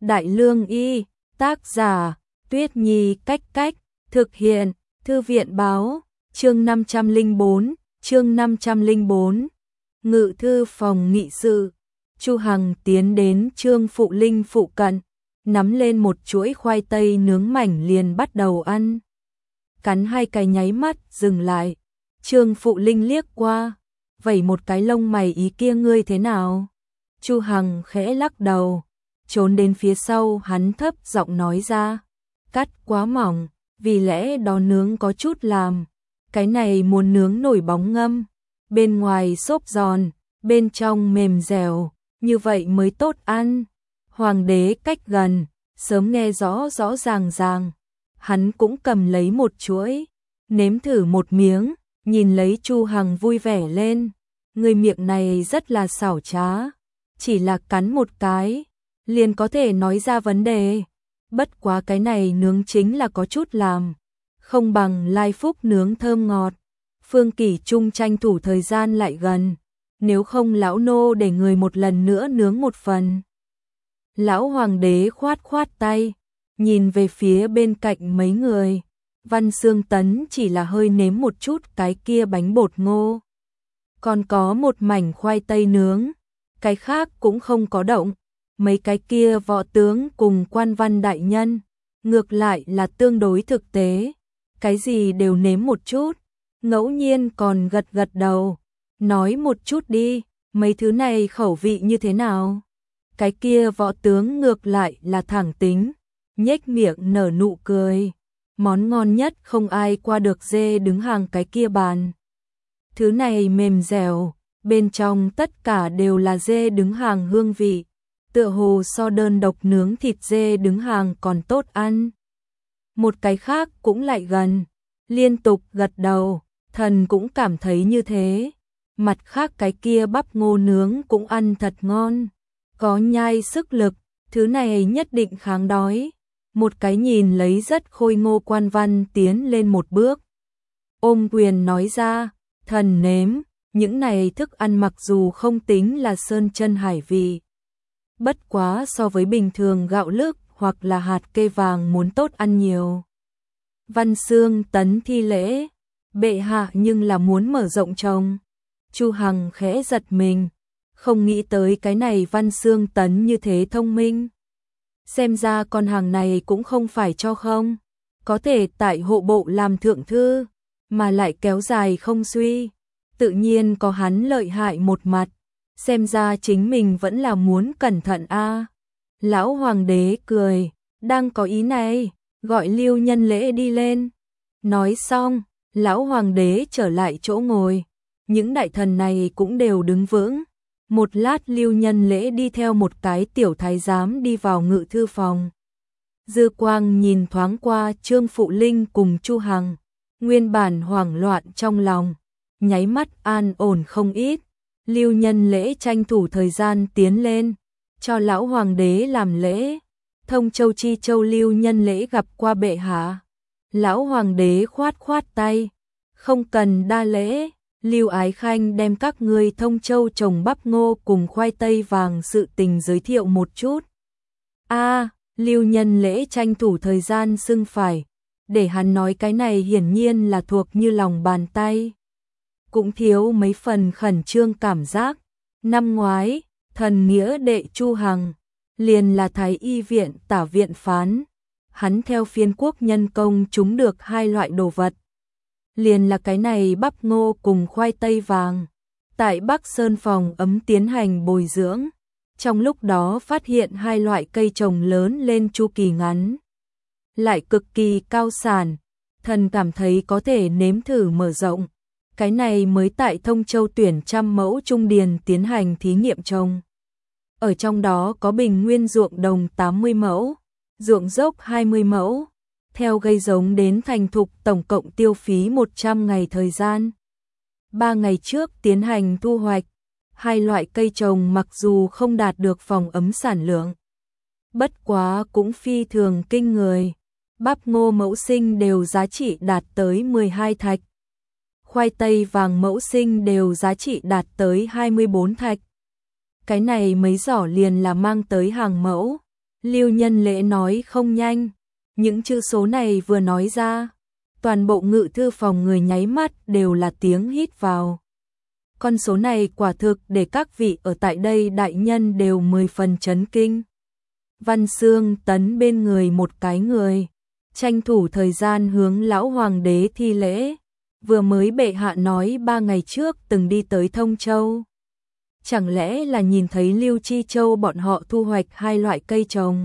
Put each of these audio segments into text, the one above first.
Đại Lương Y, tác giả, Tuyết Nhi Cách, thực hiện, Thư viện báo, chương 504, Ngự thư phòng nghị sự. Chu Hằng tiến đến Trương Phụ Linh phụ cận, nắm lên một chuỗi khoai tây nướng mảnh liền bắt đầu ăn. Cắn hai cái nháy mắt dừng lại, Trương Phụ Linh liếc qua, vẩy một cái lông mày, ý kia ngươi thế nào? Chu Hằng khẽ lắc đầu, trốn đến phía sau hắn thấp giọng nói ra, cắt quá mỏng, vì lẽ đó nướng có chút làm, cái này muốn nướng nổi bóng ngâm, bên ngoài xốp giòn, bên trong mềm dẻo, như vậy mới tốt ăn. Hoàng đế cách gần, sớm nghe rõ ràng, hắn cũng cầm lấy một chuỗi, nếm thử một miếng, nhìn lấy Chu Hằng vui vẻ lên, người miệng này rất là xảo trá, chỉ là cắn một cái, liền có thể nói ra vấn đề, bất quá cái này nướng chính là có chút làm, không bằng Lai Phúc nướng thơm ngọt. Phương Kỷ Trung tranh thủ thời gian lại gần, nếu không lão nô để người một lần nữa nướng một phần. Lão hoàng đế khoát tay, nhìn về phía bên cạnh mấy người, Văn Xương Tấn chỉ là hơi nếm một chút cái kia bánh bột ngô. Còn có một mảnh khoai tây nướng, cái khác cũng không có động, mấy cái kia võ tướng cùng quan văn đại nhân, ngược lại là tương đối thực tế, cái gì đều nếm một chút, ngẫu nhiên còn gật đầu, nói một chút đi, mấy thứ này khẩu vị như thế nào? Cái kia võ tướng ngược lại là thẳng tính, nhếch miệng nở nụ cười, món ngon nhất không ai qua được dê đứng hàng cái kia bàn. Thứ này mềm dẻo, bên trong tất cả đều là dê đứng hàng hương vị, tựa hồ so đơn độc nướng thịt dê đứng hàng còn tốt ăn. Một cái khác cũng lại gần, liên tục gật đầu, thần cũng cảm thấy như thế. Mặt khác cái kia bắp ngô nướng cũng ăn thật ngon, có nhai sức lực, thứ này nhất định kháng đói. Một cái nhìn lấy rất khôi ngô quan văn tiến lên một bước, ôm quyền nói ra, thần nếm, những này thức ăn mặc dù không tính là sơn chân hải vị, bất quá so với bình thường gạo lứt hoặc là hạt kê vàng muốn tốt ăn nhiều. Văn Xương Tấn thi lễ, bệ hạ nhưng là muốn mở rộng trồng. Chu Hằng khẽ giật mình, không nghĩ tới cái này Văn Xương Tấn như thế thông minh. Xem ra con hàng này cũng không phải cho không, có thể tại hộ bộ làm thượng thư, mà lại kéo dài không suy, tự nhiên có hắn lợi hại một mặt, xem ra chính mình vẫn là muốn cẩn thận a. Lão hoàng đế cười, đang có ý này, gọi Lưu Nhân Lễ đi lên. Nói xong, lão hoàng đế trở lại chỗ ngồi, những đại thần này cũng đều đứng vững. Một lát Lưu Nhân Lễ đi theo một cái tiểu thái giám đi vào ngự thư phòng. Dư quang nhìn thoáng qua Trương Phụ Linh cùng Chu Hằng, nguyên bản hoảng loạn trong lòng, nháy mắt an ổn không ít. Lưu Nhân Lễ tranh thủ thời gian tiến lên, cho lão hoàng đế làm lễ. Thông Châu Chi Châu Lưu Nhân Lễ gặp qua bệ hạ. Lão hoàng đế khoát tay, không cần đa lễ. Lưu Ái Khanh đem các ngươi Thông Châu trồng bắp ngô cùng khoai tây vàng sự tình giới thiệu một chút. Lưu Nhân Lễ tranh thủ thời gian xưng phải, để hắn nói cái này hiển nhiên là thuộc như lòng bàn tay. Cũng thiếu mấy phần khẩn trương cảm giác. Năm ngoái, thần nghĩa đệ Chu Hằng, liền là Thái Y viện tả viện phán, hắn theo phiên quốc nhân công trúng được hai loại đồ vật. Liền là cái này bắp ngô cùng khoai tây vàng, tại Bắc Sơn phòng ấm tiến hành bồi dưỡng, trong lúc đó phát hiện hai loại cây trồng lớn lên chu kỳ ngắn, lại cực kỳ cao sản, thần cảm thấy có thể nếm thử mở rộng, cái này mới tại Thông Châu tuyển 100 mẫu trung điền tiến hành thí nghiệm trồng. Ở trong đó có bình nguyên ruộng đồng 80 mẫu, ruộng dốc 20 mẫu. Theo gây giống đến thành thục tổng cộng tiêu phí 100 ngày thời gian. 3 ngày trước tiến hành thu hoạch, hai loại cây trồng mặc dù không đạt được phòng ấm sản lượng, bất quá cũng phi thường kinh người. Bắp ngô mẫu sinh đều giá trị đạt tới 12 thạch. Khoai tây vàng mẫu sinh đều giá trị đạt tới 24 thạch. Cái này mấy giỏ liền là mang tới hàng mẫu. Lưu Nhân Lễ nói không nhanh, những chữ số này vừa nói ra, toàn bộ ngự thư phòng người nháy mắt đều là tiếng hít vào. Con số này quả thực để các vị ở tại đây đại nhân đều 10 phần chấn kinh. Văn Xương Tấn bên người một cái người, tranh thủ thời gian hướng lão hoàng đế thi lễ, vừa mới bệ hạ nói 3 ngày trước từng đi tới Thông Châu. Chẳng lẽ là nhìn thấy Lưu Chi Châu bọn họ thu hoạch 2 loại cây trồng.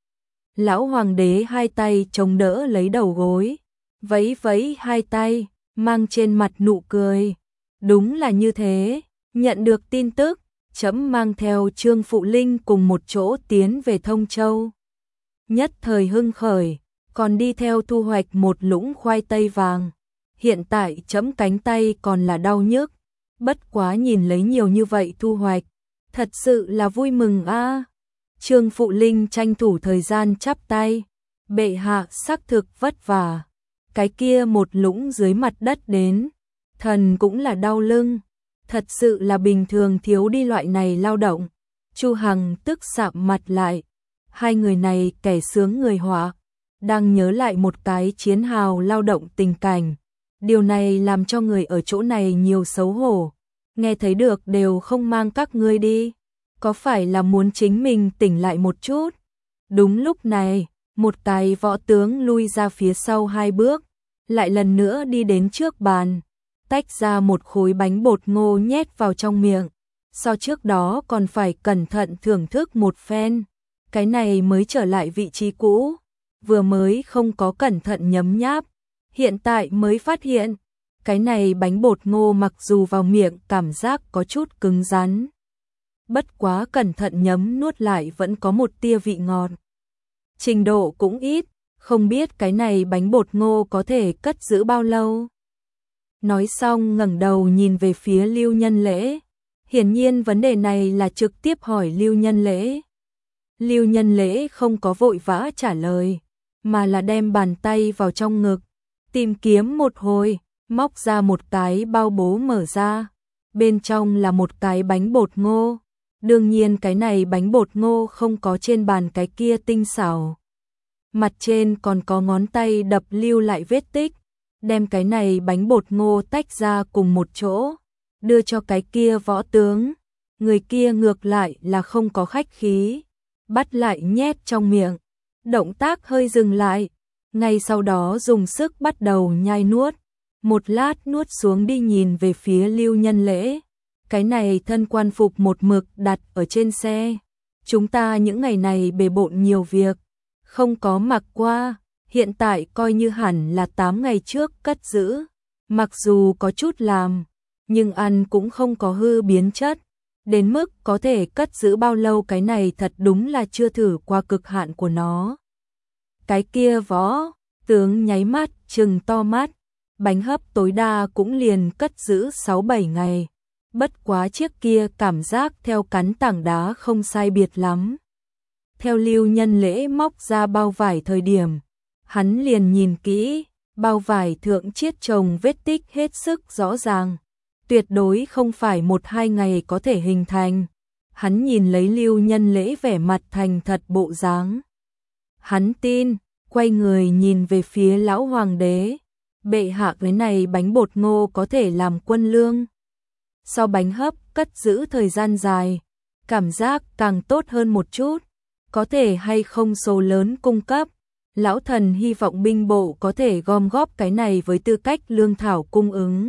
Lão hoàng đế hai tay chống đỡ lấy đầu gối, vẫy vẫy hai tay, mang trên mặt nụ cười. Đúng là như thế, nhận được tin tức, trẫm mang theo Trương Phụ Linh cùng một chỗ tiến về Thông Châu. Nhất thời hưng khởi, còn đi theo thu hoạch một lũng khoai tây vàng. Hiện tại trẫm cánh tay còn là đau nhức, bất quá nhìn lấy nhiều như vậy thu hoạch, thật sự là vui mừng a. Trương Phụ Linh tranh thủ thời gian chắp tay, bệ hạ xác thực vất vả, cái kia một lũng dưới mặt đất đến, thần cũng là đau lưng, thật sự là bình thường thiếu đi loại này lao động. Chu Hằng tức sạm mặt lại, hai người này kẻ sướng người họa, đang nhớ lại một cái chiến hào lao động tình cảnh. Điều này làm cho người ở chỗ này nhiều xấu hổ, nghe thấy được đều không mang các ngươi đi, có phải là muốn chính mình tỉnh lại một chút. Đúng lúc này, một cái võ tướng lui ra phía sau 2 bước, lại lần nữa đi đến trước bàn, tách ra một khối bánh bột ngô nhét vào trong miệng, so trước đó còn phải cẩn thận thưởng thức một phen, cái này mới trở lại vị trí cũ, vừa mới không có cẩn thận nhấm nháp, hiện tại mới phát hiện, cái này bánh bột ngô mặc dù vào miệng cảm giác có chút cứng rắn, bất quá cẩn thận nhấm nuốt lại vẫn có một tia vị ngọt. Trình độ cũng ít, không biết cái này bánh bột ngô có thể cất giữ bao lâu. Nói xong ngẩng đầu nhìn về phía Lưu Nhân Lễ, hiển nhiên vấn đề này là trực tiếp hỏi Lưu Nhân Lễ. Lưu Nhân Lễ không có vội vã trả lời, mà là đem bàn tay vào trong ngực, tìm kiếm một hồi, móc ra một cái bao bố mở ra, bên trong là một cái bánh bột ngô. Đương nhiên cái này bánh bột ngô không có trên bàn cái kia tinh xảo. Mặt trên còn có ngón tay đập lưu lại vết tích, đem cái này bánh bột ngô tách ra cùng một chỗ, đưa cho cái kia võ tướng. Người kia ngược lại là không có khách khí, bắt lại nhét trong miệng, động tác hơi dừng lại, ngay sau đó dùng sức bắt đầu nhai nuốt, một lát nuốt xuống đi nhìn về phía Lưu Nhân Lễ. Cái này thân quan phục một mực đặt ở trên xe, chúng ta những ngày này bề bộn nhiều việc, không có mặc qua, hiện tại coi như hẳn là 8 ngày trước cất giữ, mặc dù có chút làm, nhưng ăn cũng không có hư biến chất, đến mức có thể cất giữ bao lâu cái này thật đúng là chưa thử qua cực hạn của nó. Cái kia võ tướng nháy mắt, trừng to mắt, bánh hấp tối đa cũng liền cất giữ 6-7 ngày. Bất quá chiếc kia cảm giác theo cắn tảng đá không sai biệt lắm. Theo Lưu Nhân Lễ móc ra bao vải thời điểm, hắn liền nhìn kỹ, bao vải thượng chiết chồng vết tích hết sức rõ ràng, tuyệt đối không phải 1-2 ngày có thể hình thành. Hắn nhìn lấy Lưu Nhân Lễ vẻ mặt thành thật bộ dáng. Hắn tin, quay người nhìn về phía lão hoàng đế, bệ hạ cái này bánh bột ngô có thể làm quân lương. Sau bánh hấp cất giữ thời gian dài, cảm giác càng tốt hơn một chút, có thể hay không số lớn cung cấp. Lão thần hy vọng binh bộ có thể gom góp cái này với tư cách lương thảo cung ứng.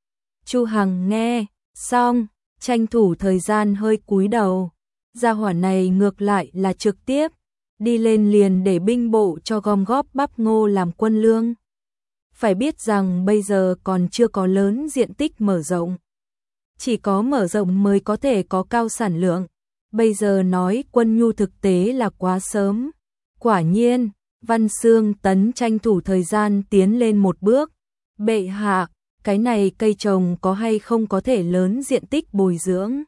Chu Hằng nghe xong, tranh thủ thời gian hơi cúi đầu, gia hỏa này ngược lại là trực tiếp đi lên liền để binh bộ cho gom góp bắp ngô làm quân lương. Phải biết rằng bây giờ còn chưa có lớn diện tích mở rộng, chỉ có mở rộng mới có thể có cao sản lượng. Bây giờ nói quân nhu thực tế là quá sớm. Quả nhiên, Văn Xương Tấn tranh thủ thời gian tiến lên một bước. Bệ hạ, cái này cây trồng có hay không có thể lớn diện tích bồi dưỡng?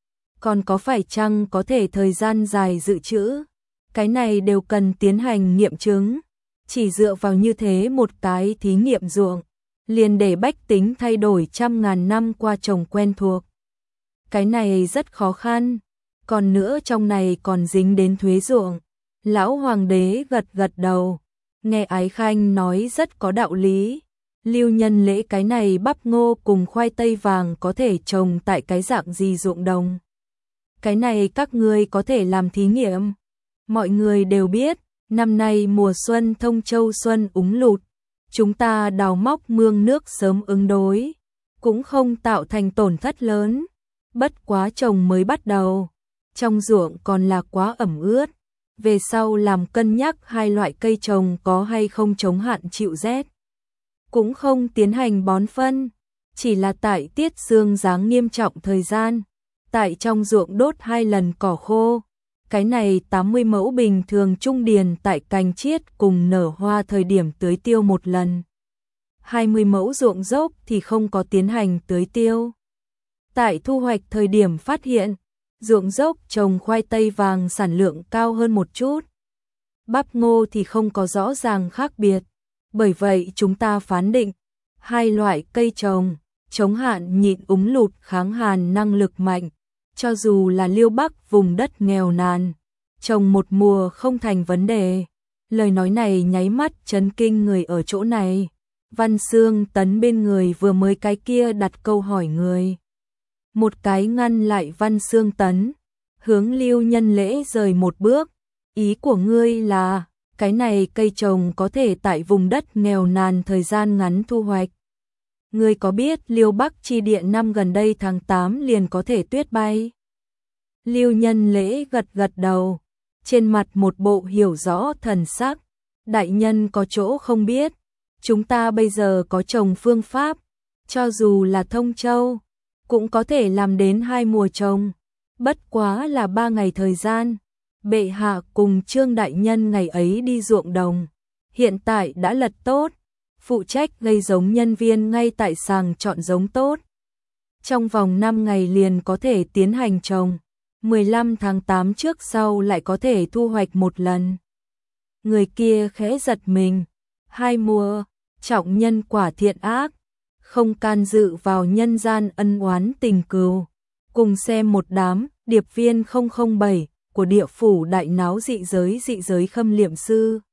Còn có phải chăng có thể thời gian dài dự trữ? Cái này đều cần tiến hành nghiệm chứng. Chỉ dựa vào như thế một cái thí nghiệm ruộng, liền để bách tính thay đổi trăm ngàn năm qua trồng quen thuộc. Cái này rất khó khăn, còn nữa trong này còn dính đến thuế ruộng, Lão hoàng đế gật gật đầu, nghe Ái Khanh nói rất có đạo lý. Lưu Nhân Lễ, cái này bắp ngô cùng khoai tây vàng có thể trồng tại cái dạng gì ruộng đồng? Cái này các ngươi có thể làm thí nghiệm. Mọi người đều biết, năm nay mùa xuân Thông Châu xuân úng lụt, chúng ta đào móc mương nước sớm ứng đối, cũng không tạo thành tổn thất lớn. Bất quá trồng mới bắt đầu, trong ruộng còn là quá ẩm ướt. Về sau làm cân nhắc hai loại cây trồng có hay không chống hạn chịu rét. Cũng không tiến hành bón phân, chỉ là tại tiết sương giáng nghiêm trọng thời gian, tại trong ruộng đốt 2 lần cỏ khô. Cái này 80 mẫu bình thường trung điền tại cành chiết cùng nở hoa thời điểm tưới tiêu 1 lần. 20 mẫu ruộng dốc thì không có tiến hành tưới tiêu. Tại thu hoạch thời điểm phát hiện, ruộng dốc trồng khoai tây vàng sản lượng cao hơn một chút. Bắp ngô thì không có rõ ràng khác biệt. Bởi vậy chúng ta phán định, hai loại cây trồng, chống hạn nhịn úng lụt kháng hàn năng lực mạnh. Cho dù là Liêu Bắc vùng đất nghèo nàn, trồng một mùa không thành vấn đề. Lời nói này nháy mắt chấn kinh người ở chỗ này. Văn Xương Tấn bên người vừa mới cái kia đặt câu hỏi người. Một cái ngăn lại Văn Xương Tấn, hướng Lưu Nhân Lễ rời một bước. Ý của ngươi là, cái này cây trồng có thể tại vùng đất nghèo nàn thời gian ngắn thu hoạch. Ngươi có biết Liêu Bắc chi địa năm gần đây tháng 8 liền có thể tuyết bay? Lưu Nhân Lễ gật gật đầu, trên mặt một bộ hiểu rõ thần sắc. Đại nhân có chỗ không biết, chúng ta bây giờ có trồng phương pháp, cho dù là Thông Châu, cũng có thể làm đến 2 mùa trồng, bất quá là 3 ngày thời gian. Bệ hạ cùng Trương đại nhân ngày ấy đi ruộng đồng, hiện tại đã lật tốt, phụ trách gây giống nhân viên ngay tại sàng chọn giống tốt. Trong vòng 5 ngày liền có thể tiến hành trồng, 15 tháng 8 trước sau lại có thể thu hoạch 1 lần. Người kia khẽ giật mình, 2 mùa, trọng nhân quả thiện ác, không can dự vào nhân gian ân oán tình cừu. Cùng xem một đám điệp viên 007 của địa phủ đại náo dị giới khâm liệm sư.